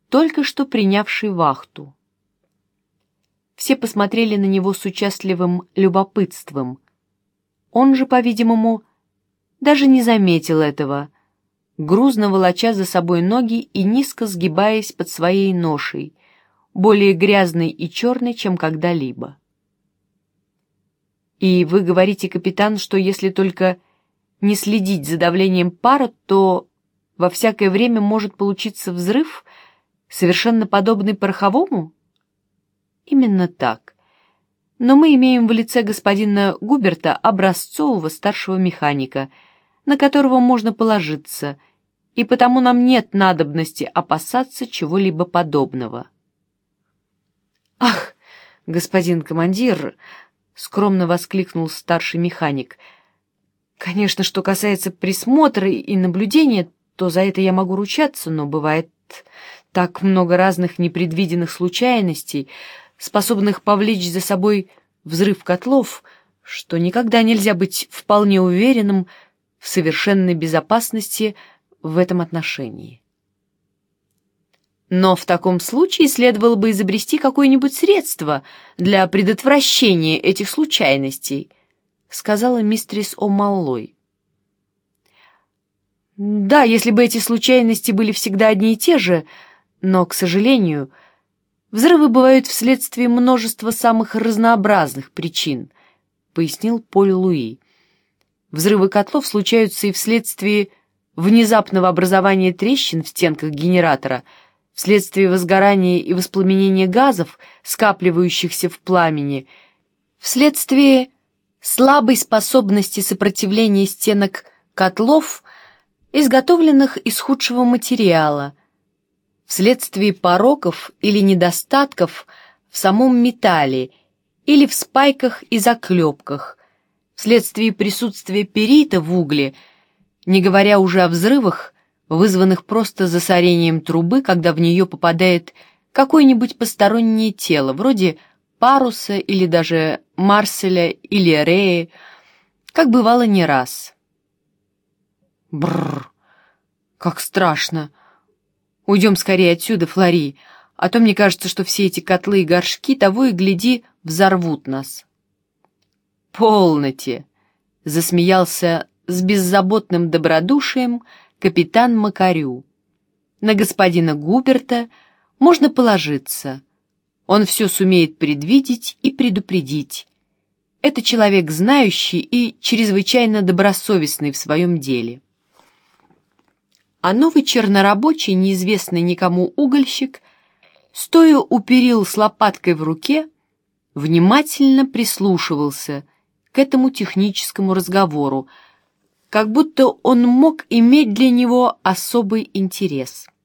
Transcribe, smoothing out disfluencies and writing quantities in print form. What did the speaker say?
только что принявший вахту. Все посмотрели на него с участливым любопытством. Он же, по-видимому, даже не заметил этого, грузно волоча за собой ноги и низко сгибаясь под своей ношей, более грязной и черной, чем когда-либо. «И вы говорите, капитан, что если только не следить за давлением пара, то во всякое время может получиться взрыв, совершенно подобный пороховому?» «Именно так. Но мы имеем в лице господина Губерта образцового старшего механика, на которого можно положиться, и потому нам нет надобности опасаться чего-либо подобного». «Ах, господин командир!» — скромно воскликнул старший механик. «Конечно, что касается присмотра и наблюдения, то за это я могу ручаться, но бывает так много разных непредвиденных случайностей, способных повлечь за собой взрыв котлов, что никогда нельзя быть вполне уверенным в совершенной безопасности в этом отношении». «Но в таком случае следовало бы изобрести какое-нибудь средство для предотвращения этих случайностей», — сказала мистерис О'Маллой. «Да, если бы эти случайности были всегда одни и те же, но, к сожалению, взрывы бывают вследствие множества самых разнообразных причин», — пояснил Поль Луи. «Взрывы котлов случаются и вследствие внезапного образования трещин в стенках генератора, вследствие возгорания и воспламенения газов, скапливающихся в пламени, вследствие слабой способности сопротивления стенок котлов, изготовленных из худшего материала, вследствие пороков или недостатков в самом металле или в спайках и заклепках, вследствие присутствия перита в угле, не говоря уже о взрывах, вызванных просто засорением трубы, когда в нее попадает какое-нибудь постороннее тело, вроде паруса или даже марселя или реи, как бывало не раз. Бррр, как страшно! Уйдем скорее отсюда, Флори, а то мне кажется, что все эти котлы и горшки того и гляди взорвут нас. «Полноте!» — засмеялся с беззаботным добродушием капитан Макарю. «На господина Губерта можно положиться. Он все сумеет предвидеть и предупредить. Это человек знающий и чрезвычайно добросовестный в своем деле». А новый чернорабочий, неизвестный никому угольщик, стоя у перил с лопаткой в руке, внимательно прислушивался к этому техническому разговору, как будто он мог иметь для него особый интерес.